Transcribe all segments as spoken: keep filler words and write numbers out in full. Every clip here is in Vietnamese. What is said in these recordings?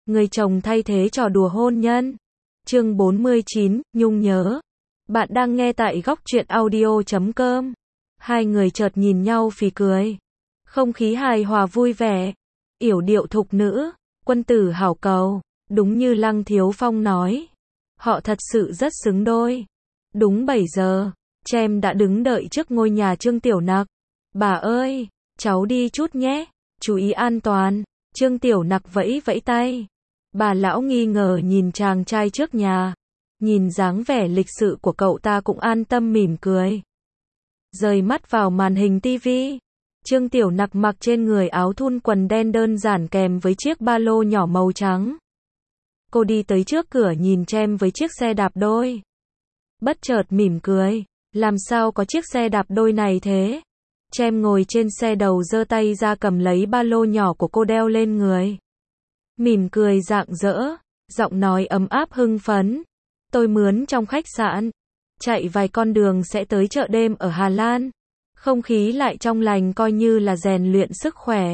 Người chồng thay thế trò đùa hôn nhân. Chương bốn mươi chín, Nhung nhớ. Bạn đang nghe tại góc truyện audio chấm com. Hai người chợt nhìn nhau phì cười. Không khí hài hòa vui vẻ. Yểu điệu thục nữ, quân tử hảo cầu. Đúng như Lăng Thiếu Phong nói. Họ thật sự rất xứng đôi. Đúng bảy giờ, Chem đã đứng đợi trước ngôi nhà Trương Tiểu Nặc. Bà ơi, cháu đi chút nhé, chú ý an toàn. Trương Tiểu Nặc vẫy vẫy tay. Bà lão nghi ngờ nhìn chàng trai trước nhà. Nhìn dáng vẻ lịch sự của cậu ta cũng an tâm mỉm cười. Rời mắt vào màn hình tivi. Trương Tiểu Nặc mặc trên người áo thun quần đen đơn giản kèm với chiếc ba lô nhỏ màu trắng. Cô đi tới trước cửa nhìn Chem với chiếc xe đạp đôi. Bất chợt mỉm cười. Làm sao có chiếc xe đạp đôi này thế? Chem ngồi trên xe đầu giơ tay ra cầm lấy ba lô nhỏ của cô đeo lên người. Mỉm cười rạng rỡ, giọng nói ấm áp hưng phấn. Tôi mướn trong khách sạn. Chạy vài con đường sẽ tới chợ đêm ở Hà Lan. Không khí lại trong lành coi như là rèn luyện sức khỏe.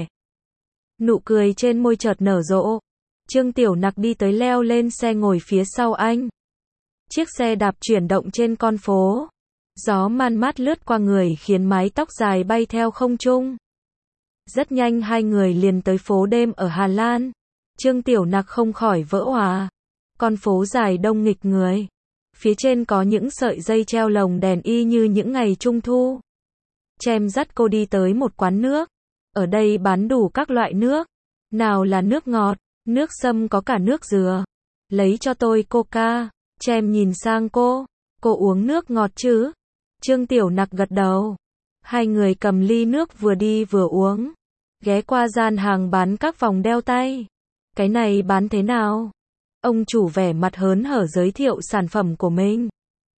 Nụ cười trên môi chợt nở rộ. Trương Tiểu Nặc đi tới leo lên xe ngồi phía sau anh. Chiếc xe đạp chuyển động trên con phố. Gió man mát lướt qua người khiến mái tóc dài bay theo không trung. Rất nhanh hai người liền tới phố đêm ở Hà Lan. Trương Tiểu Nặc không khỏi vỡ òa. Con phố dài đông nghịch người. Phía trên có những sợi dây treo lồng đèn y như những ngày trung thu. Chem dắt cô đi tới một quán nước. Ở đây bán đủ các loại nước. Nào là nước ngọt, nước sâm có cả nước dừa. Lấy cho tôi coca. Chem nhìn sang cô. Cô uống nước ngọt chứ? Trương Tiểu Nặc gật đầu. Hai người cầm ly nước vừa đi vừa uống. Ghé qua gian hàng bán các vòng đeo tay. Cái này bán thế nào? Ông chủ vẻ mặt hớn hở giới thiệu sản phẩm của mình.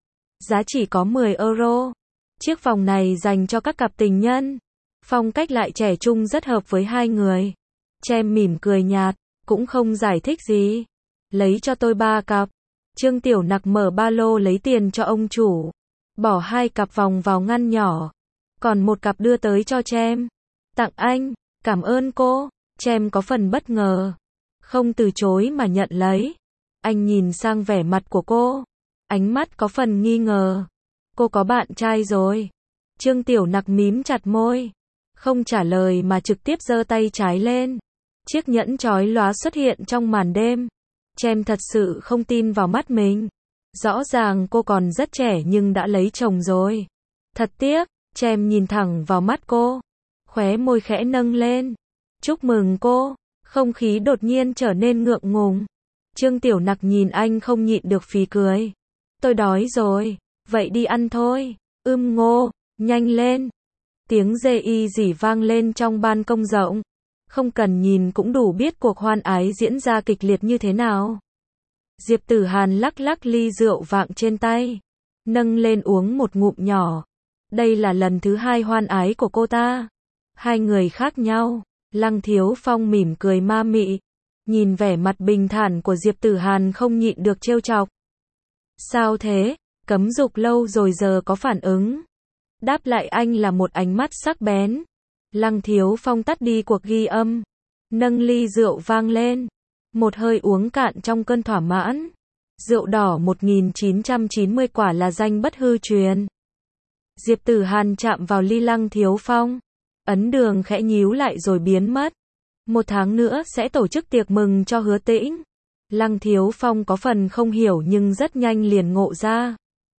Giá chỉ có mười euro. Chiếc vòng này dành cho các cặp tình nhân. Phong cách lại trẻ trung rất hợp với hai người. Chem mỉm cười nhạt, cũng không giải thích gì. Lấy cho tôi ba cặp. Trương Tiểu Nặc mở ba lô lấy tiền cho ông chủ. Bỏ hai cặp vòng vào ngăn nhỏ. Còn một cặp đưa tới cho Chem. Tặng anh, cảm ơn cô. Chem có phần bất ngờ. Không từ chối mà nhận lấy. Anh nhìn sang vẻ mặt của cô. Ánh mắt có phần nghi ngờ. Cô có bạn trai rồi. Trương Tiểu Nặc mím chặt môi. Không trả lời mà trực tiếp giơ tay trái lên. Chiếc nhẫn chói lóa xuất hiện trong màn đêm. Chem thật sự không tin vào mắt mình. Rõ ràng cô còn rất trẻ nhưng đã lấy chồng rồi. Thật tiếc. Chem nhìn thẳng vào mắt cô. Khóe môi khẽ nâng lên. Chúc mừng cô. Không khí đột nhiên trở nên ngượng ngùng. Trương Tiểu Nặc nhìn anh không nhịn được phì cười. Tôi đói rồi. Vậy đi ăn thôi. Ưm ngô. Nhanh lên. Tiếng dê y rỉ vang lên trong ban công rộng. Không cần nhìn cũng đủ biết cuộc hoan ái diễn ra kịch liệt như thế nào. Diệp Tử Hàn lắc lắc ly rượu vạng trên tay. Nâng lên uống một ngụm nhỏ. Đây là lần thứ hai hoan ái của cô ta. Hai người khác nhau. Lăng Thiếu Phong mỉm cười ma mị. Nhìn vẻ mặt bình thản của Diệp Tử Hàn không nhịn được trêu chọc. Sao thế? Cấm dục lâu rồi giờ có phản ứng. Đáp lại anh là một ánh mắt sắc bén. Lăng Thiếu Phong tắt đi cuộc ghi âm. Nâng ly rượu vang lên. Một hơi uống cạn trong cơn thỏa mãn. Rượu đỏ một nghìn chín trăm chín mươi quả là danh bất hư truyền. Diệp Tử Hàn chạm vào ly Lăng Thiếu Phong. Ấn Đường khẽ nhíu lại rồi biến mất. Một tháng nữa sẽ tổ chức tiệc mừng cho Hứa Tĩnh. Lăng Thiếu Phong có phần không hiểu nhưng rất nhanh liền ngộ ra.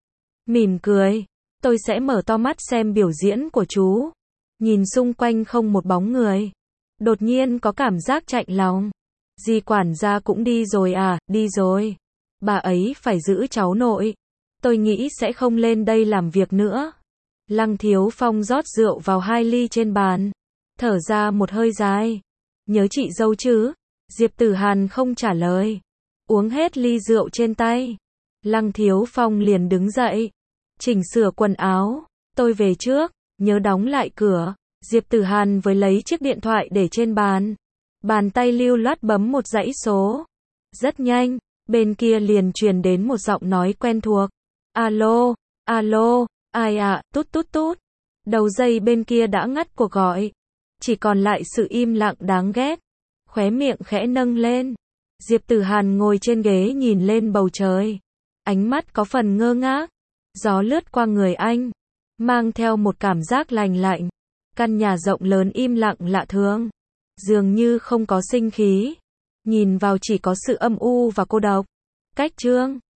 Mỉm cười. Tôi sẽ mở to mắt xem biểu diễn của chú. Nhìn xung quanh không một bóng người. Đột nhiên có cảm giác chạnh lòng. Dì quản gia cũng đi rồi à? Đi rồi. Bà ấy phải giữ cháu nội. Tôi nghĩ sẽ không lên đây làm việc nữa. Lăng Thiếu Phong rót rượu vào hai ly trên bàn. Thở ra một hơi dài. Nhớ chị dâu chứ? Diệp Tử Hàn không trả lời. Uống hết ly rượu trên tay. Lăng Thiếu Phong liền đứng dậy. Chỉnh sửa quần áo. Tôi về trước. Nhớ đóng lại cửa. Diệp Tử Hàn với lấy chiếc điện thoại để trên bàn. Bàn tay lưu loát bấm một dãy số. Rất nhanh. Bên kia liền truyền đến một giọng nói quen thuộc. Alo, alo, ai ạ, à, tút tút tút. Đầu dây bên kia đã ngắt cuộc gọi. Chỉ còn lại sự im lặng đáng ghét. Khóe miệng khẽ nâng lên. Diệp Tử Hàn ngồi trên ghế nhìn lên bầu trời. Ánh mắt có phần ngơ ngác. Gió lướt qua người anh, mang theo một cảm giác lành lạnh. Căn nhà rộng lớn im lặng lạ thường, dường như không có sinh khí. Nhìn vào chỉ có sự âm u và cô độc. Cách Trương